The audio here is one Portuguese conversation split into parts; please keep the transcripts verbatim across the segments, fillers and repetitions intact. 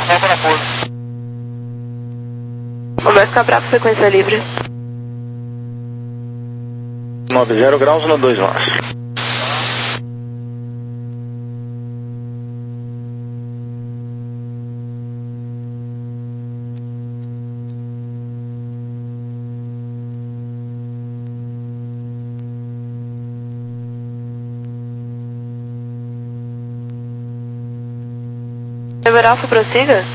volta na curva. Roberto Cabral, frequência livre. noventa graus no dois nós. Ever Alpha, prossiga.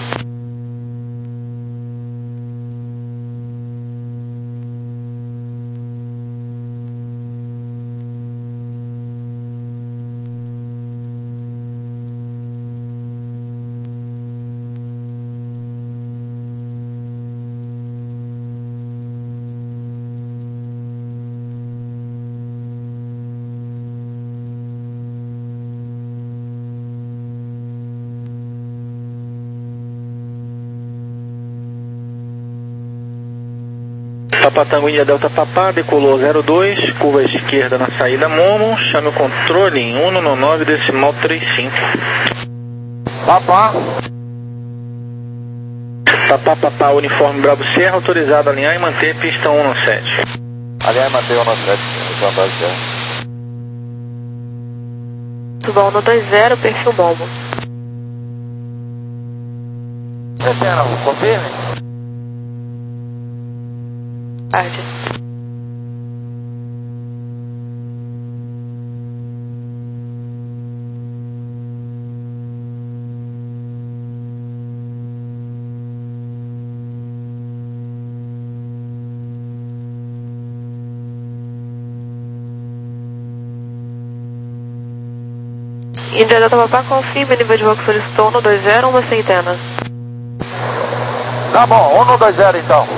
Papa Tango India Delta Papá, decolou zero dois, curva esquerda na saída Momo, chame o controle em cento e noventa e nove decimal trinta e cinco. Papá. Papá Papá, uniforme Bravo Serra, autorizado a alinhar e manter pista cento e sete. Alinhar e manter cento e sete, uniforme Bravo Serra. Tubão no dois zero, perfil Momo. Descendo, confirme. Tarde. Índia Delta Papá, confirme nível de voo que solicitou no dois zero, uma centena. Tá bom, um no dois zero então.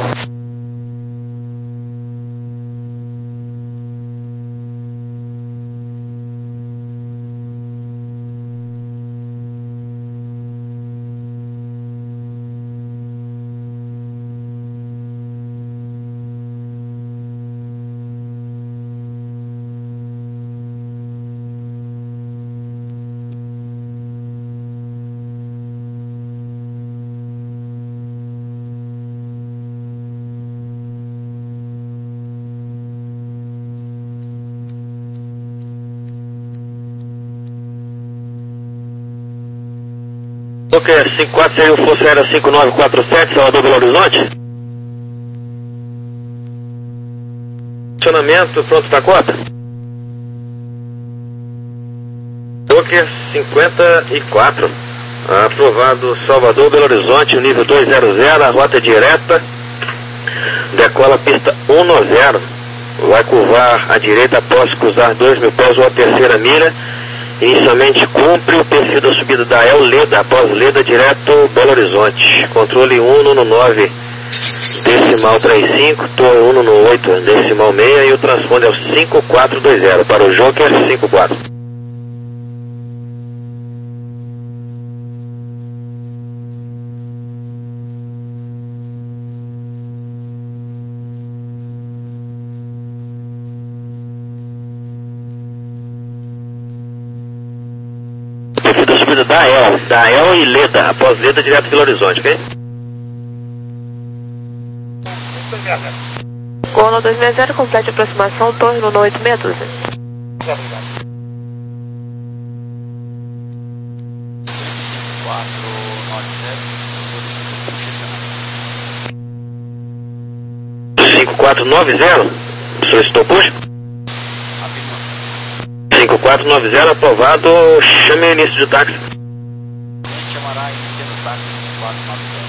Ok, cinco quatro seria o Força Aérea cinco nove quatro sete, Salvador Belo Horizonte. Funcionamento, pronto para cota? Ok, cinquenta e quatro. Aprovado Salvador Belo Horizonte, nível dois zero zero, a rota direta. Decola pista cento e noventa. Vai curvar à direita após cruzar dois mil pés ou a terceira mira. Inicialmente cumpre o perfil da subida da El Leda, após Leda direto Belo Horizonte. Controle cento e nove decimal trinta e cinco, torre cento e oito decimal seis e o transponder é o cinco quatro dois zero para o Joker cinco quatro. Da El, da El e Leda, após Leda direto Belo Horizonte, ok? Gol no dois seis zero, complete aproximação, torre no oito meia dúzia. cinco quatro nove zero, solicitou push? cinco quatro nove zero, aprovado, chame o início de táxi. Chamará início do táxi cinco quatro nove zero.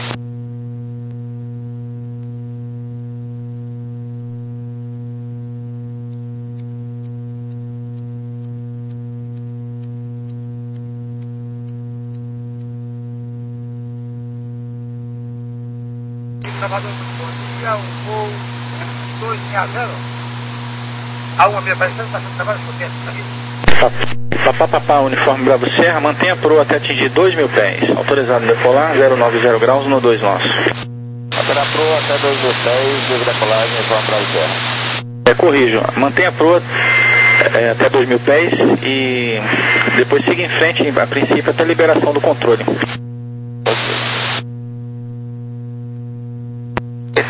Salvador, bom dia, o voo dois seis zero. Há uma minha parecendo está sendo trabalho por dentro, tá? Papá Papá, uniforme Bravo Serra, mantenha a proa até atingir dois mil pés. Autorizado a decolar, zero nove zero graus no dois nosso. Mantenha a proa até dois mil pés, livre decolagem, uniforme Bravo Serra. É, corrijo, mantenha a proa é, até dois mil pés e depois siga em frente, a princípio, até a liberação do controle. Ok.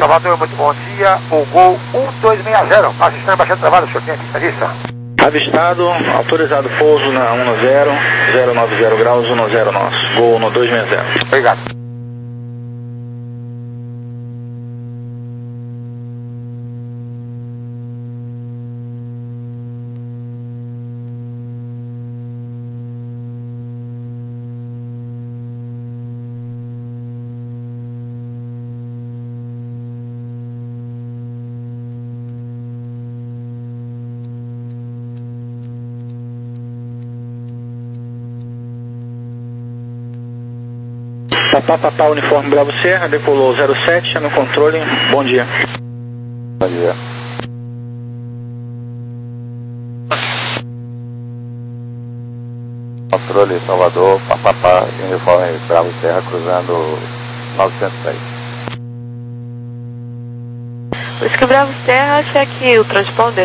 Salvador, muito bom dia. O Gol um dois seis zero. Assistente baixando trabalho, senhor Tenente, está isso? Avistado, autorizado pouso na um zero, zero nove zero graus, um zero nosso. Gol um dois seis zero. Obrigado. Papá, papá, uniforme Bravo Serra, decolou zero sete, no controle, bom dia. Bom dia. Controle Salvador, papapá, uniforme Bravo Serra, cruzando novecentos e seis. Whisky Bravo Serra, cheque o transponder.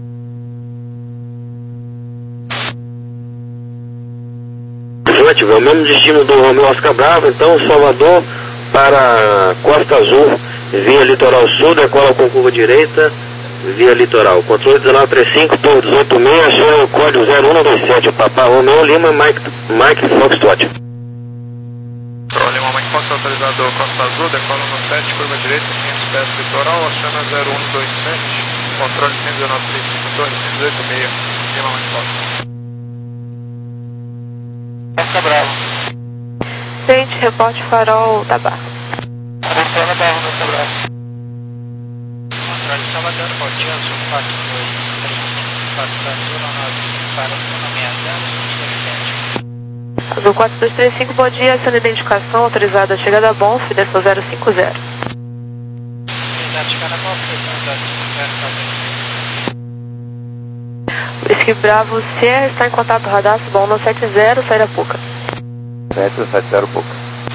É o mesmo destino do Romeu Oscar Bravo, então Salvador para Costa Azul, via Litoral Sul, decola com curva direita, via Litoral. Controle dezenove trinta e cinco, por dezoito seis, aciona o código zero um dois sete, Papá Romeu Lima, Mike, Mike Foxtrot. Controle Lima, Mike Fox, autorizado Costa Azul, decola no sete, curva direita, quinhentos pés Litoral, aciona zero um dois sete, controle cento e dezenove trinta e cinco, torre cento e dezoito seis, Lima, Mike Fox. Oscar Bravo. Tente, reporte farol da Barra. Controle Barra, Oscar Bravo. Controle Salvador, bom dia, Sul quatro dois três cinco, Costa Azul, nove, para Zona seis zero, Azul quatro dois três cinco, bom dia, sendo identificação autorizada a chegada a Bonf, desceu zero cinco zero. Autorizado chegada a Bonf, desceu zero cinco zero, Whisky Bravo Sierra está em contato radar, bom no sete zero, Sairapuca. sete sete zero Puca.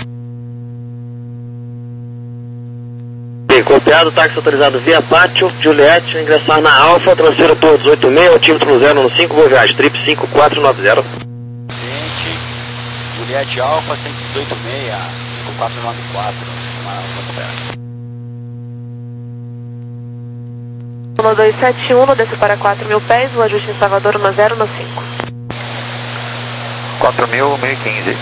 Bem, copiado, táxi autorizado via Pátio, Juliette, ingressar na Alfa, transfira por dezoito seis, altímetro zero um cinco, voo viagem, trip cinco quatro nove zero. Gente, Juliette Alfa, cento e dezoito seis, cinco quatro nove quatro, uma Alfa. um dois sete um, desce para quatro mil pés, o ajuste em Salvador um zero no cinco. quatro mil, mil e quinze.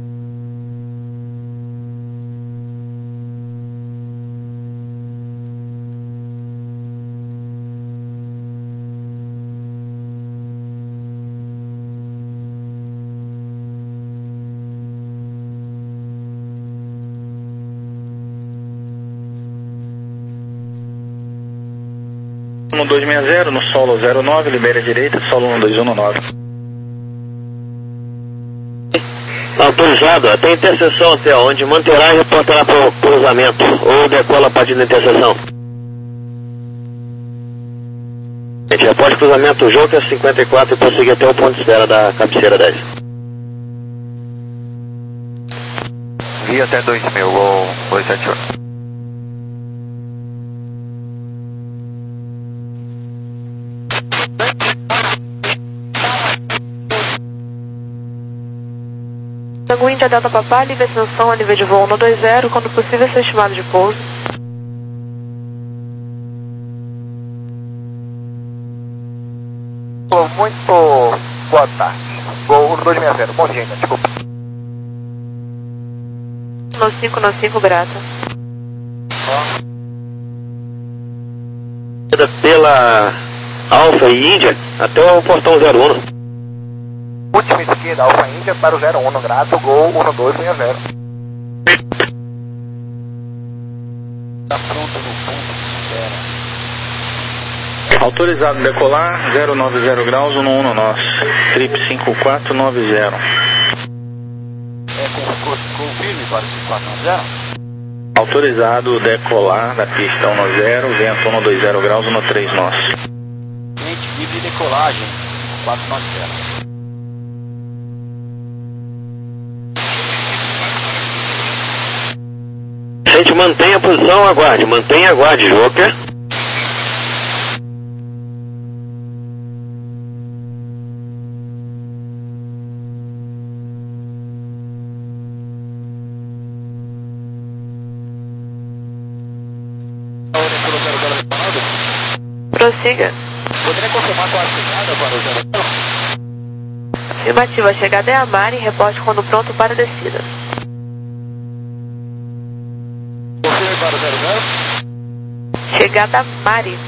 um dois seis zero, no solo zero nove, libera a direita, solo um dois um nove. Autorizado, até interseção até onde manterá e reportará para o cruzamento, ou decola a partir da interseção. A gente reporta cruzamento Joker cinquenta e quatro e prosseguir até o ponto de espera da cabeceira dez. Via até dois mil, ou dois sete um. Tango Índia Delta Papá, livre ascensão a nível de voo um dois zero, quando possível seu estimado de pouso. Muito boa tarde. Gol um dois seis zero, bom dia ainda, desculpa. No cinco, no cinco, grata. Pela Alfa e Índia até o portão zero um. Última esquerda, Alfa Índia para o zero um, grato, Gol um dois seis zero. Tá pronto no ponto, espera. Autorizado decolar, zero nove zero graus, um um nosso. Trip cinco quatro nove zero. É, com, com, confirme para o cinco quatro nove zero? Autorizado decolar da pista um zero, vento um dois zero graus, um três nosso. Gente, livre decolagem, cinco quatro nove zero. Gente, mantenha a posição, aguarde, mantenha, aguarde, Joker. Prossiga. Poderia confirmar qual a chegada para o zero zero? Afirmativa, a chegada é a Mari, reporte quando pronto para a descida. Confirme para o zero zero? Chegada Mari.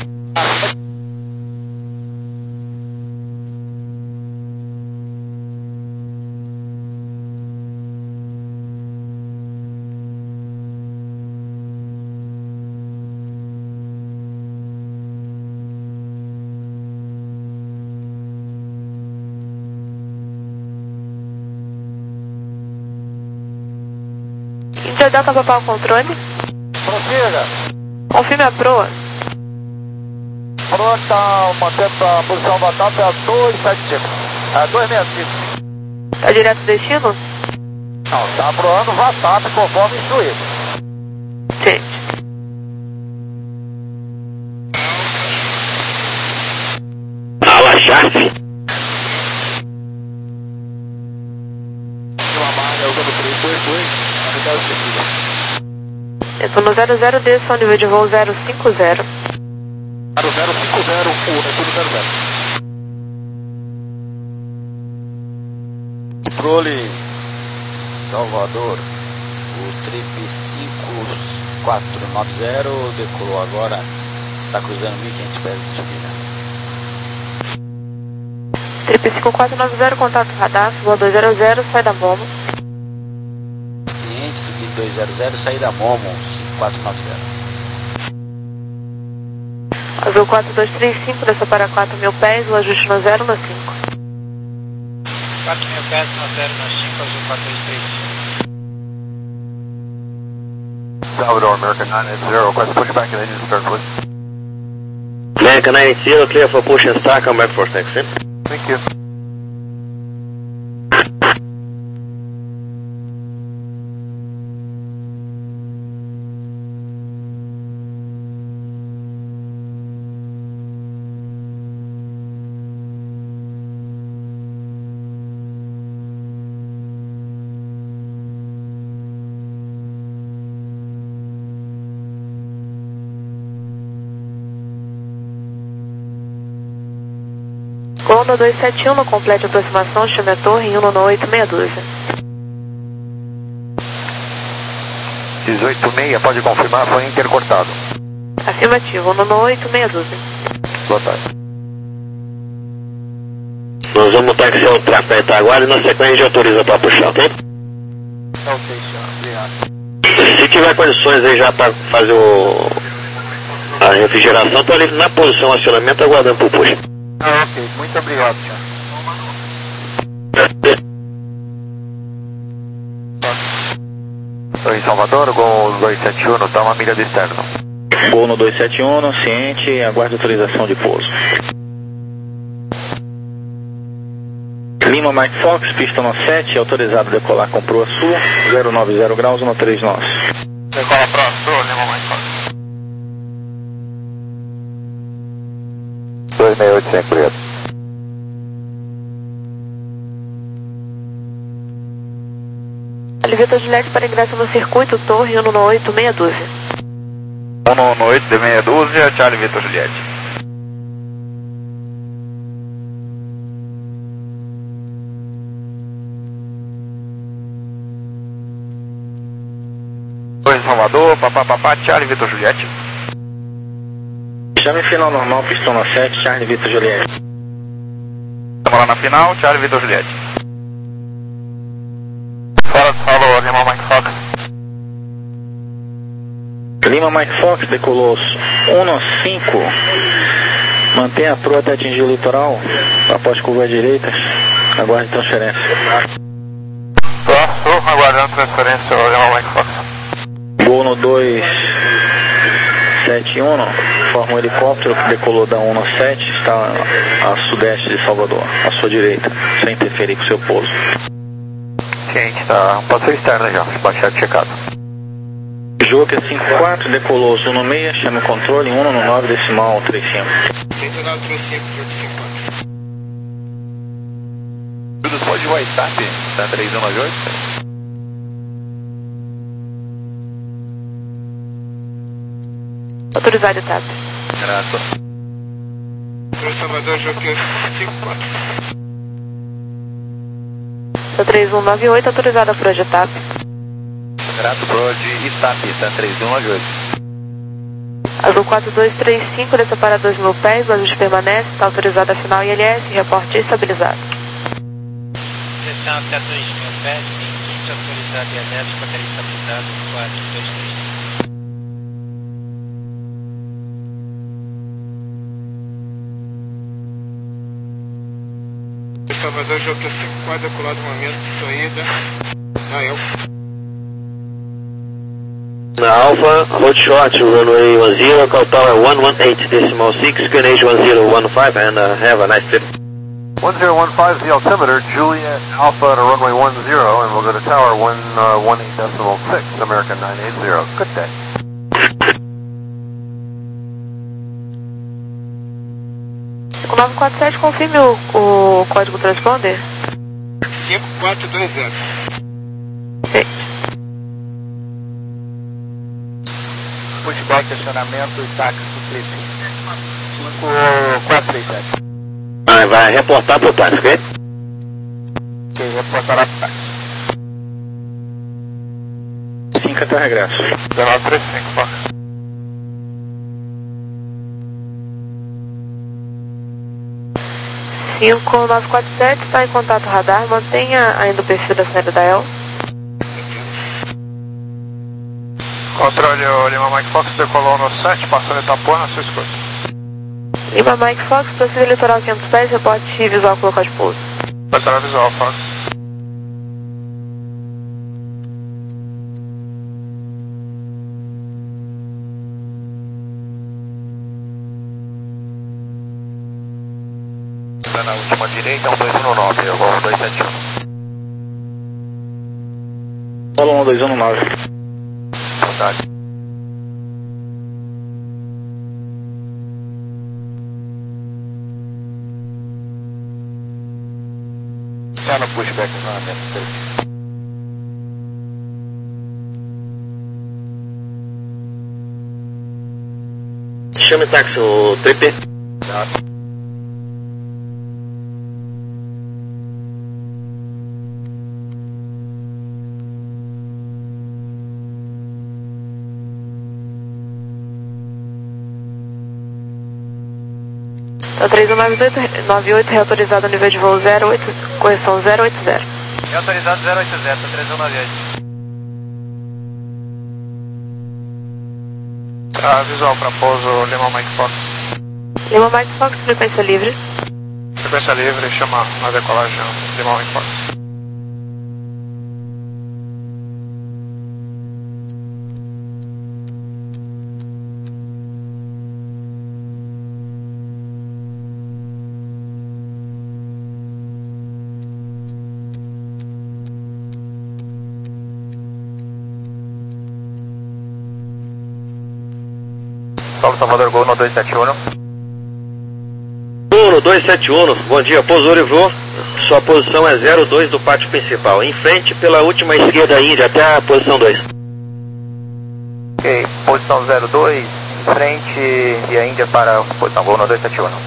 Índia Delta Papal controle. Prossiga. Confirme a proa. Proa está mantendo a posição da T A P a dois sete cinco. É dois seis cinco. Tá direto destino? Não, está proando V A T A P conforme instruído. Gente. Ala Charte. Retorno zero zero, desça ao nível de voo zero cinco zero. zero zero cinco zero, retorno zero zero. Controle Salvador, o trip cinco quatro nove zero decolou agora, está cruzando mil e quinhentos pés de subida. Trip cinco quatro nove zero, contato radar, voo dois zero zero, sai da Momo. Ciente, subir dois zero zero, sair da Momo, cinco quatro nove zero. Azul quatro dois três cinco, desça para quatro mil pés, o ajuste no zero no cinco. quatro mil pés no zero no cinco, Azul quatro dois três cinco. Salvador, American nine eight zero, request pushback and engine start, please. American nine eight zero, clear for push and start, come back for taxi. Thank you. Golda dois sete um, no complete aproximação, chame a torre em um nove oito meia dúzia. dezoito seis, pode confirmar, foi intercortado. Afirmativo, um nove oito meia dúzia. Boa tarde. Nós vamos taxiar o tráfego da Itaguara e na sequência a gente autoriza para puxar, tá? Ok, senhor. Obrigado. Se tiver condições aí já para fazer o... a refrigeração, estou ali na posição de acionamento aguardando para o push. Ah, ok. Muito obrigado, senhor. Estou em Salvador, Gol dois sete um, está uma milha do externo. Gol no dois sete um, ciente, aguarde autorização de pouso. Lima Mike Fox, pista no sete, autorizado a decolar com proa sul, zero nove zero graus, no três nós. Decola proa sul, Lima Mike Fox. dois seis oito, sem clear. Aliveta Juliette para ingresso no circuito, torre um nove oito meia dúzia. um nove oito meia dúzia, Charlie Vitor Juliette. Torre Salvador, papá, papá, Charlie Vitor Juliette. Chame final normal, pistão no sete, Charlie Vitor Juliette. Estamos lá na final, Charlie Vitor Juliette. Fora de Salvador, Lima Mike Fox. Lima Mike Fox, decolou um no cinco. Mantenha a proa até atingir o litoral, após curva à direita, aguarde transferência. Proa sul, aguardando transferência, Lima Mike Fox. Gol no dois sete um, forma um helicóptero que decolou da um no sete, está a sudeste de Salvador, à sua direita, sem interferir com o seu pouso. Ciente, está um passeio externo já, despachado checado. Joker cinco quatro, decolou azul no meia, chame o controle, um no nove decimal trinta e cinco. cento e nove trinta e cinco, Joker cinco quatro. Tudo pode WhatsApp, está três um nove oito? Autorizado, T A P. Graças. Controle Salvador, Joker cinco quatro. Tá três um nove oito, autorizada por Itap. Grato Pro de Itap, tá três um nove oito. Azul quatro dois três cinco, desça para dois mil pés, o ajuste permanece, está autorizada a final I L S, reporte estabilizado. Direção até dois mil pés, tem quinze autorizada I L S, bateria estabilizada, quatro dois três cinco. Salvador, Joker cinco quatro, decolado, momento de saída. Ah, eu. Na Alpha, hold short to runway one zero, call tower one one eight decimal six, Greenwich one zero one five, and uh, have a nice trip. one zero one five is the altimeter, Juliet Alpha to runway one zero, and we'll go to tower one one eight decimal six, American nine eight zero. Good day. cinco nove quatro sete, confirme o, o código transponder. cinco quatro dois zero. Perfeito. Pushback, acionamento e táxi do cinco quatro três sete. Ah, vai reportar pro táxi, ok? Ok, reportará pro táxi. cinco até regresso. dezenove trinta e cinco, Fox. cinco nove quatro sete, está em contato radar, mantenha ainda o perfil da saída da E L. Controle o Lima Mike Fox, decolou no sete, passando Itapuã, na sua escolha. Lima Mike Fox, prossiga litoral quinhentos pés, reporte visual com local de pouso. Litoral visual, Fox. Está na última direita, um dois um nove, eu vou dois sete um. Fala um dois um nove. Vontade. Está no pushback novamente. Chame o táxi, o trip. Tá. Tá três um nove oito, reautorizado ao nível de voo zero oito, correção zero oito zero. Reautorizado zero oito zero, tá três um nove oito. Tá, visual para pouso Lima Mike Fox. Lima Mike Fox, frequência livre. Frequência livre, chama na decolagem Lima Mike Fox. Paulo Salvador, Gol no dois sete um. Uno dois sete um, bom dia, pouso Orivo. Sua posição é zero dois do pátio principal, em frente pela última esquerda Índia até a posição dois. Ok, posição zero dois, em frente e a Índia para a posição Gol no dois sete um.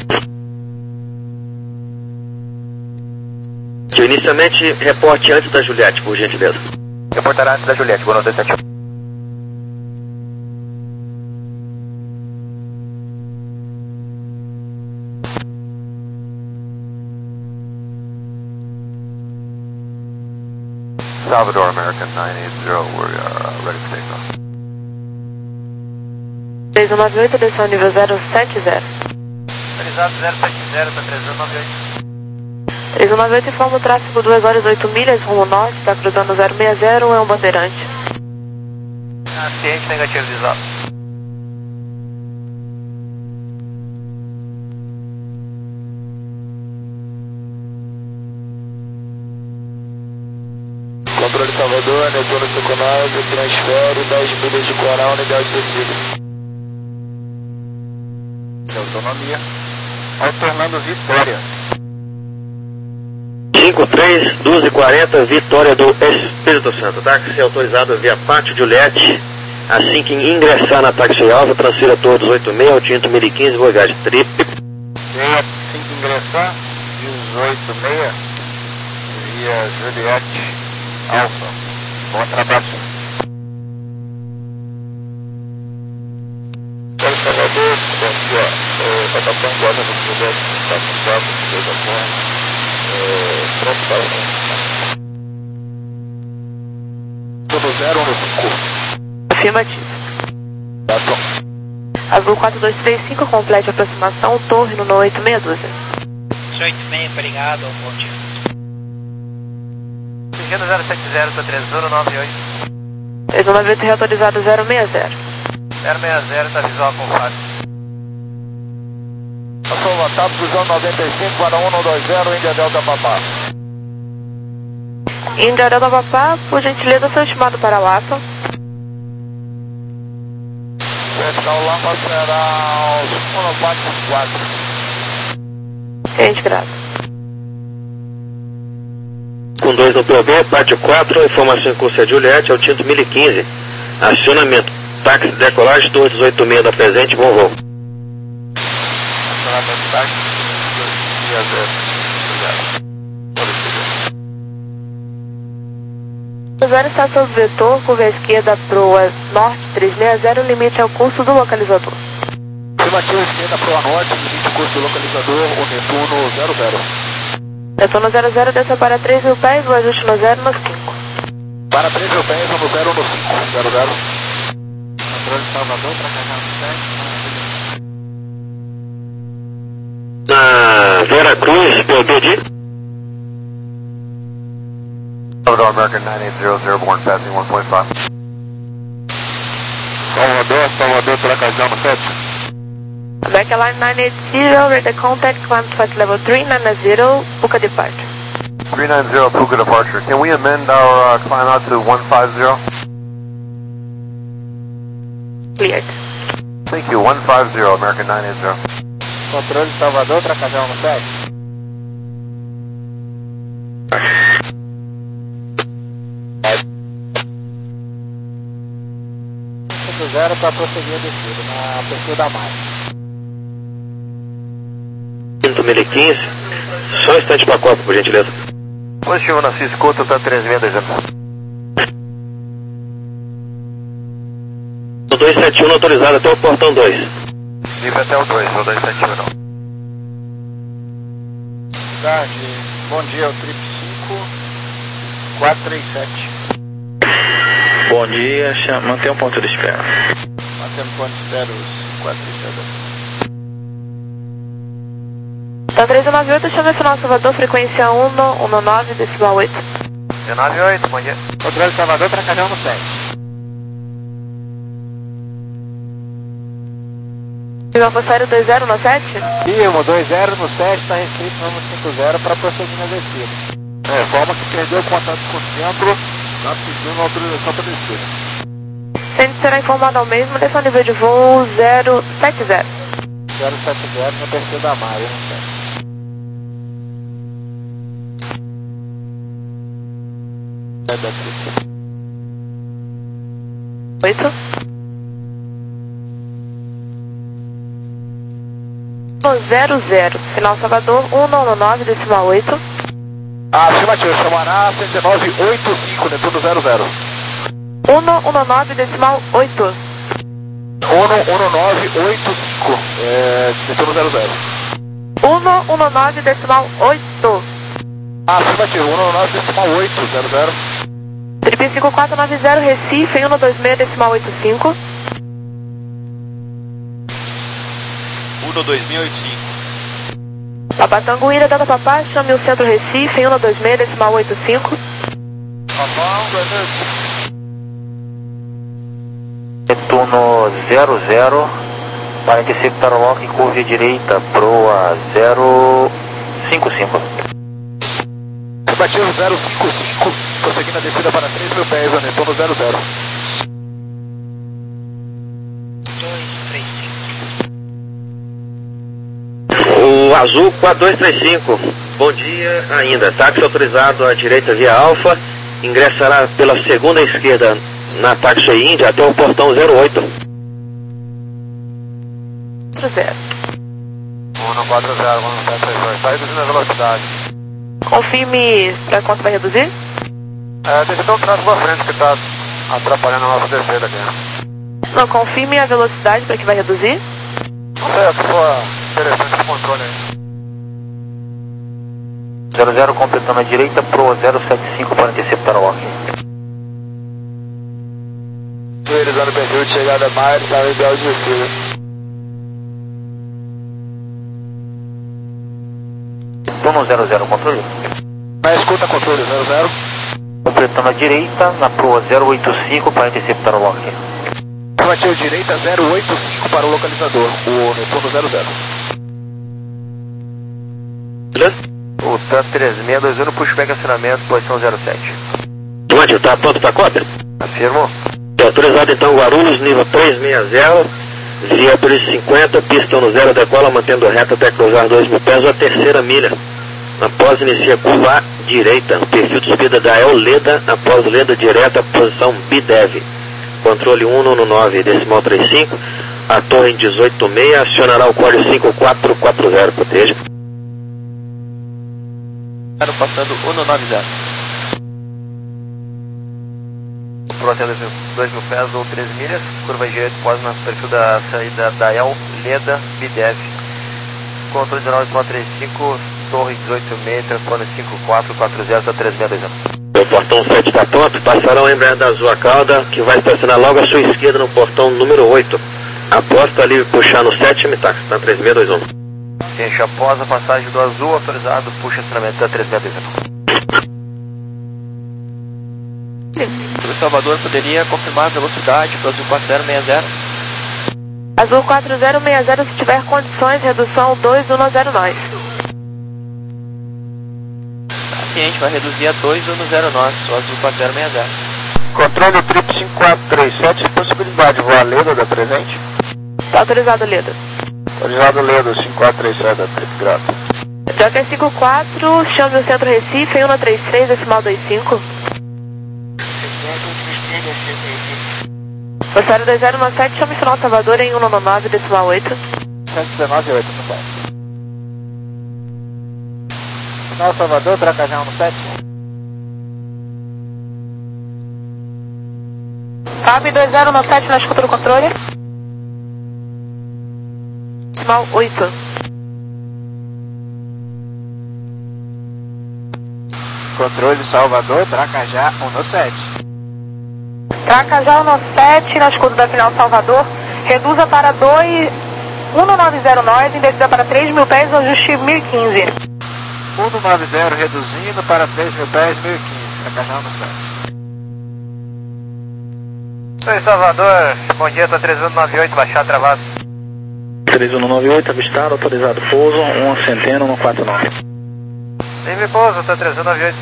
Inicialmente, reporte antes da Juliette, por gentileza. Reportará antes da Juliette, Gol no dois sete um. Salvador, American nine eight zero, we are uh, ready for takeoff. três um nove oito, desceu nível zero sete zero. Autorizado zero sete zero, tá três um nove oito. três um nove oito informa o tráfego duas horas e oito milhas, rumo norte, está cruzando zero seis zero, é um bandeirante. Ah, ciente, negativo visual. Controle Salvador, Netuno cinco nove, transfere dez milhas de coral, unidade descida. Autonomia. Alternando Vitória. cinco três, doze quarenta, Vitória do Espírito Santo. Táxi autorizado via Pátio Juliette. Assim que ingressar na táxi alva, transfira todos oito seis, Tinto mil e quinze, Voyage Trip. Papá, dezoito seis, via Juliette Alfa. Bom trabalho. Quero Salvador, bom dia. Patapão, guarda no Juliette, quatro quatro, dois a quatro. Pronto para o Tudo zero no cinco. Afirmativo. Tá bom. Azul quatro dois três cinco, complete a aproximação, torre no oito meia dúzia. oito seis, obrigado, bom dia. Seguindo zero sete zero, está três um nove oito. três um nove oito, reautorizado zero seis zero. zero seis zero, está visual com fácil. Passou o WhatsApp, visão noventa e cinco para um dois zero, Índia Delta Papá. Índia Delta Papá, por gentileza, seu estimado para Lapa. Então, Lapa será os um quatro quatro. Gente, grato. Com dois no P O B, pátio quatro, informação em curso é Juliette, Altinto mil e quinze. Acionamento, táxi decolagem, torre dezoito seis da presente, bom voo. Acionamento táxi, dois zero. O zero está sob vetor, curva à esquerda, proa norte três seis zero, limite ao curso do localizador. Afirmativo, esquerda, proa norte, limite ao curso do localizador, o Netuno zero zero. Netuno zero zero, desça para três mil pés, o ajuste no zero no cinco. Para três mil pés, no zero no cinco, zero zero. Controle de Salvador, para carregar no sete. Na Vera Cruz, P O B de Salvador American nine eight zero zero, born passing one point five. Salvador, Salvador, Tracajão no sete. American Line nine eight zero, radar contact, climb flight level three nine zero, Puka departure. three nine zero, Puka departure. Can we amend our uh, climb out to one five zero? Cleared. Thank you, one five zero, American nine eight zero. Controle de Salvador, Tracajão no sete. cinco zero para prosseguir a descida, na perfil da marca. mil e quinze. Só um instante para copa, por gentileza. Positivo na Ciscoto, está três mil dezembro. O dois sete um autorizado até o portão dois. Livre até o dois, o dois sete um não. Tarde, bom dia, o trip cinco quatro três sete. Bom dia, chama, mantém um ponto de espera. Mantendo ponto de espera os quatro três sete. Tá três um nove oito, chama final Salvador, frequência um um nove, decimal oito. um nove oito, bom dia. Controle de Salvador, Tracajão no sete. Final Fossário dois zero no sete? Firmo, dois zero no sete, está restrito no cinco zero para prosseguir na descida. É, forma que perdeu o contato com o centro, está pedindo autorização para descida. Centro será informado ao mesmo, desça ao nível de voo zero sete zero. zero sete zero no perfil da Maia, não sei. É da trip. oito. zero zero, final Salvador, um nove, decimal oito. Ah, afirmativo, chamará cento e nove oitenta e cinco, Netuno zero zero. um nove, decimal oito. um nove oitenta e cinco, é, Netuno zero zero. um nove, decimal oito. Ah, afirmativo, um nove decimal oito, zero zero. Trip cinco quatro nove zero, Recife, um dois seis, decimal oito cinco. um dois mil e oitenta e cinco. Papatanguíra, Delta Papá, chame o centro Recife, um dois seis, decimal oito cinco. Papá, um dois mil e oitenta e cinco. Netuno zero zero, para interceptar o lock em curva direita, proa zero cinco cinco. Afirmativo zero cinco cinco, prosseguindo a descida para três mil pés, Netuno zero zero. O Azul quatro dois três cinco. Bom dia ainda. Táxi autorizado à direita via Alfa. Ingressará pela segunda esquerda na táxi Índia até o portão zero oito. zero. um quatro zero, um sete três dois, está reduzindo a velocidade. Confirme para quanto vai reduzir? É, deixa eu um traço pra frente que está atrapalhando a nossa descida aqui. Não, confirme a velocidade para que vai reduzir. Não sei, se for interessante o controle aí. zero zero completando a direita, Pro zero sete cinco para interceptar o walk. Realizando o perfil de chegada mais, está no ideal de descida. Tono zero zero, controle. Na escuta, controle zero zero. Completando a direita, na Pro zero oito cinco para interceptar o walk. Bateu direita zero oito cinco para o localizador, o Netuno zero zero. O T A três seis dois um, pushback acionamento, posição zero sete. Onde tá pronto para cópia? Afirmo. Autorizado então Guarulhos, nível três seis zero, via British cinquenta, pista no zero, decola mantendo reta até cruzar dois mil pés, ou a terceira milha. Após inicia curva à direita, perfil de subida da El Leda, após Leda direta, posição B D E V. Controle um um nove, decimal trinta e cinco, a torre em dezoito seis, acionará o código cinco quatro quatro zero, proteja. Passando um nove zero. Pro até dois mil pés ou treze milhas, curva direita quase no perfil da saída da El Leda B D E V. Controle dezenove trinta e cinco, torre dezoito seis, telefone cinco quatro quatro zero, três seis dois um. O portão sete está pronto, passará o embreagem da Azul Cauda, que vai estacionar logo à sua esquerda no portão número oito. Após está livre puxar no sete, tá, está três seis dois um. Fecha após a passagem do azul, autorizado, puxa acionamento da três seis dois um. O Salvador poderia confirmar a velocidade para o Azul quatro zero seis zero? Azul quatro zero seis zero, se tiver condições, redução dois um zero nós. Aqui a gente vai reduzir a dois um zero nós, o Azul quatro zero seis zero. Controle trip cinco quatro três sete, possibilidade de voar Leda da presente? Está autorizado, Leda. Autorizado Leda, cinco quatro três sete, da trip grato. Jockey cinco quatro, chame o centro Recife, um três seis, decimal vinte e cinco. Passaram dois zero nove sete, chame o sinal Salvador em um nove nove, decimal oito. cento e dezenove, oito no sete. Sinal Salvador, Tracajá um no sete. F A B dois zero nove sete na escuta do controle. Decimal oito. Controle Salvador, Tracajá um no sete. Tracajá um no sete na escuta da final Salvador. Reduza para dois um nove zero nós, em descida para três mil pés, ajuste mil e quinze. um nove zero reduzindo para três mil pés, mil e quinze. Tracajá um no sete. Oi, Salvador. Bom dia, tá três um nove oito, baixar travado. três um nove oito, avistado, autorizado pouso, uma centena, um quatro nove. Livre pouso, tá três um nove oito.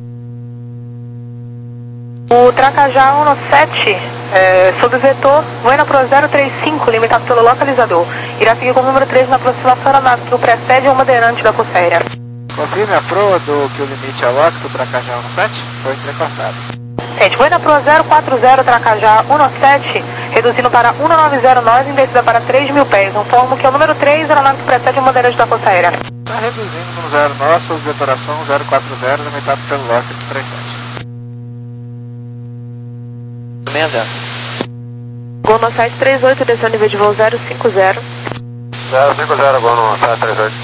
O Tracajá um no sete, é, sob vetor, voe na Pro zero três cinco, limitado pelo localizador. Irá seguir com o número três na aproximação aeronáutica, que o precede o moderante da Força Aérea. Confirme a proa do que o limite é lock do Tracajá um no sete, foi entrecortado. Gente, voe na Pro zero quatro zero, Tracajá um no sete, reduzindo para um nove zero nós, em descida para três mil pés. Informo que é o número três, aeronáutica que precede o moderante da Força Aérea. Está reduzindo no zero nosso, vetoração zero quatro zero, limitado pelo lock do trinta e sete. Gol no sete três oito, desceu nível de voo zero cinco zero. zero cinco zero, gol no sete três oito.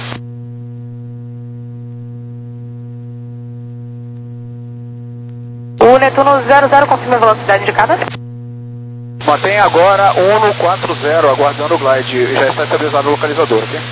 O Netuno zero zero, confirma a velocidade indicada. Mantém agora um no quatro zero, aguardando o glide. Já está estabilizado o localizador, ok?